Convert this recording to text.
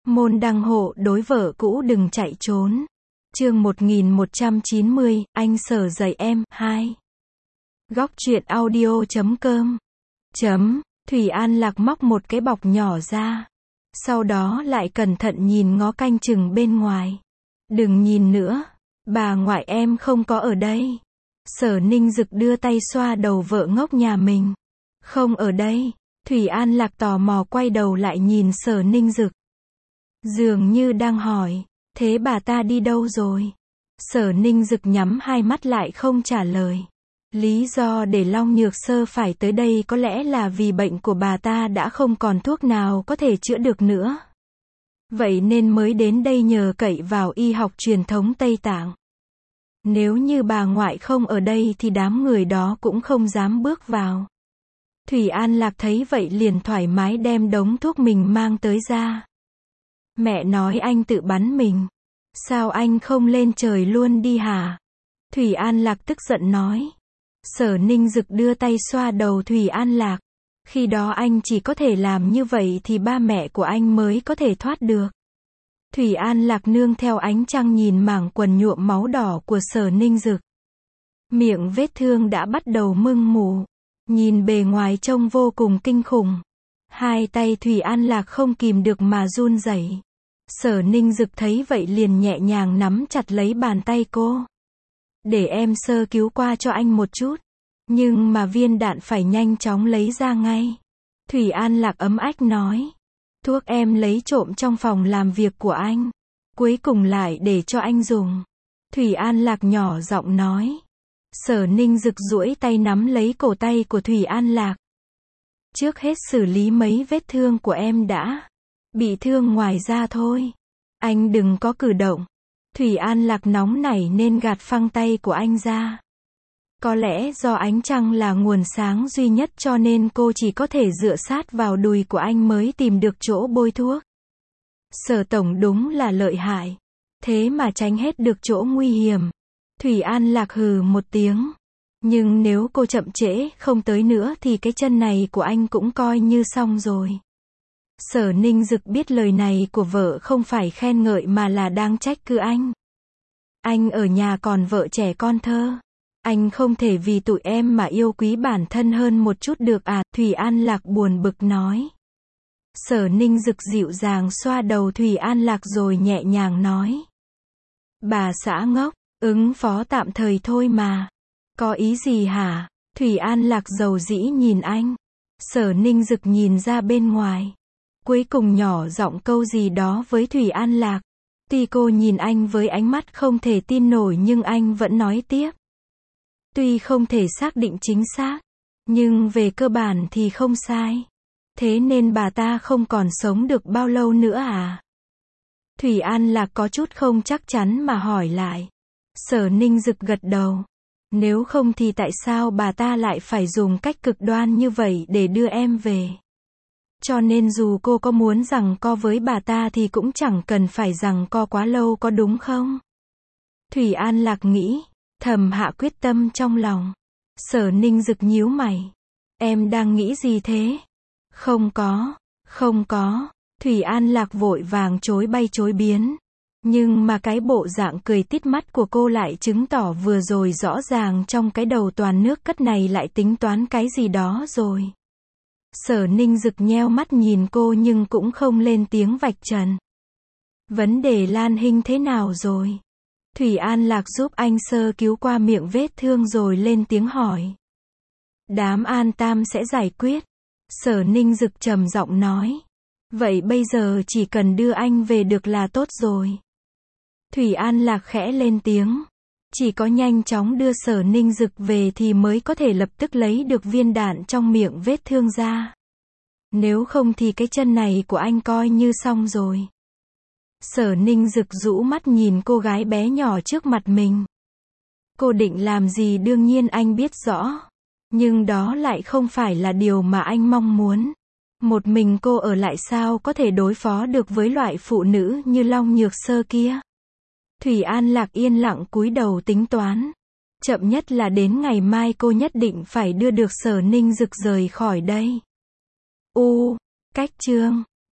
Môn đăng hộ đối vợ cũ đừng chạy trốn. Chương 1190, anh Sở dạy em, 2. Góc truyện audio.com. Thủy An Lạc móc một cái bọc nhỏ ra. Sau đó lại cẩn thận nhìn ngó canh chừng bên ngoài. Đừng nhìn nữa. Bà ngoại em không có ở đây. Sở Ninh Dực đưa tay xoa đầu vợ ngốc nhà mình. Không ở đây. Thủy An Lạc tò mò quay đầu lại nhìn Sở Ninh Dực. Dường như đang hỏi, thế bà ta đi đâu rồi? Sở Ninh Dực nhắm hai mắt lại không trả lời. Lý do để Long Nhược Sơ phải tới đây có lẽ là vì bệnh của bà ta đã không còn thuốc nào có thể chữa được nữa. Vậy nên mới đến đây nhờ cậy vào y học truyền thống Tây Tạng. Nếu như bà ngoại không ở đây thì đám người đó cũng không dám bước vào. Thủy An Lạc thấy vậy liền thoải mái đem đống thuốc mình mang tới ra. Mẹ nói anh tự bắn mình. Sao anh không lên trời luôn đi hả? Thủy An Lạc tức giận nói. Sở Ninh Dực đưa tay xoa đầu Thủy An Lạc. Khi đó anh chỉ có thể làm như vậy thì ba mẹ của anh mới có thể thoát được. Thủy An Lạc nương theo ánh trăng nhìn mảng quần nhuộm máu đỏ của Sở Ninh Dực. Miệng vết thương đã bắt đầu mưng mủ. Nhìn bề ngoài trông vô cùng kinh khủng. Hai tay Thủy An Lạc không kìm được mà run rẩy. Sở Ninh Dực thấy vậy liền nhẹ nhàng nắm chặt lấy bàn tay cô. Để em sơ cứu qua cho anh một chút. Nhưng mà viên đạn phải nhanh chóng lấy ra ngay. Thủy An Lạc ấm ách nói. Thuốc em lấy trộm trong phòng làm việc của anh. Cuối cùng lại để cho anh dùng. Thủy An Lạc nhỏ giọng nói. Sở Ninh Dực duỗi tay nắm lấy cổ tay của Thủy An Lạc. Trước hết xử lý mấy vết thương của em đã. Bị thương ngoài da thôi. Anh đừng có cử động. Thủy An Lạc nóng nảy nên gạt phăng tay của anh ra. Có lẽ do ánh trăng là nguồn sáng duy nhất cho nên cô chỉ có thể dựa sát vào đùi của anh mới tìm được chỗ bôi thuốc. Sở tổng đúng là lợi hại. Thế mà tránh hết được chỗ nguy hiểm. Thủy An Lạc hừ một tiếng. Nhưng nếu cô chậm trễ không tới nữa thì cái chân này của anh cũng coi như xong rồi. Sở Ninh Dực biết lời này của vợ không phải khen ngợi mà là đang trách cứ anh. Anh ở nhà còn vợ trẻ con thơ. Anh không thể vì tụi em mà yêu quý bản thân hơn một chút được à? Thủy An Lạc buồn bực nói. Sở Ninh Dực dịu dàng xoa đầu Thủy An Lạc rồi nhẹ nhàng nói. Bà xã ngốc, ứng phó tạm thời thôi mà. Có ý gì hả? Thủy An Lạc dầu dĩ nhìn anh. Sở Ninh Dực nhìn ra bên ngoài. Cuối cùng nhỏ giọng câu gì đó với Thủy An Lạc. Tuy cô nhìn anh với ánh mắt không thể tin nổi nhưng anh vẫn nói tiếp. Tuy không thể xác định chính xác, nhưng về cơ bản thì không sai. Thế nên bà ta không còn sống được bao lâu nữa à? Thủy An Lạc có chút không chắc chắn mà hỏi lại. Sở Ninh Dực gật đầu. Nếu không thì tại sao bà ta lại phải dùng cách cực đoan như vậy để đưa em về? Cho nên dù cô có muốn giằng co với bà ta thì cũng chẳng cần phải giằng co quá lâu có đúng không? Thủy An Lạc nghĩ, thầm hạ quyết tâm trong lòng. Sở Ninh Dực nhíu mày. Em đang nghĩ gì thế? Không có. Thủy An Lạc vội vàng chối bay chối biến. Nhưng mà cái bộ dạng cười tít mắt của cô lại chứng tỏ vừa rồi rõ ràng trong cái đầu toàn nước cất này lại tính toán cái gì đó rồi. Sở Ninh Dực nheo mắt nhìn cô nhưng cũng không lên tiếng vạch trần. Vấn đề Lan Hinh thế nào rồi? Thủy An Lạc giúp anh sơ cứu qua miệng vết thương rồi lên tiếng hỏi. Đám An Tam sẽ giải quyết. Sở Ninh Dực trầm giọng nói. Vậy bây giờ chỉ cần đưa anh về được là tốt rồi. Thủy An Lạc khẽ lên tiếng. Chỉ có nhanh chóng đưa Sở Ninh Dực về thì mới có thể lập tức lấy được viên đạn trong miệng vết thương ra. Nếu không thì cái chân này của anh coi như xong rồi. Sở Ninh Dực rũ mắt nhìn cô gái bé nhỏ trước mặt mình. Cô định làm gì đương nhiên anh biết rõ. Nhưng đó lại không phải là điều mà anh mong muốn. Một mình cô ở lại sao có thể đối phó được với loại phụ nữ như Long Nhược Sơ kia. Thủy An Lạc yên lặng cúi đầu tính toán. Chậm nhất là đến ngày mai cô nhất định phải đưa được Sở Ninh Dực rời khỏi đây. Cách chương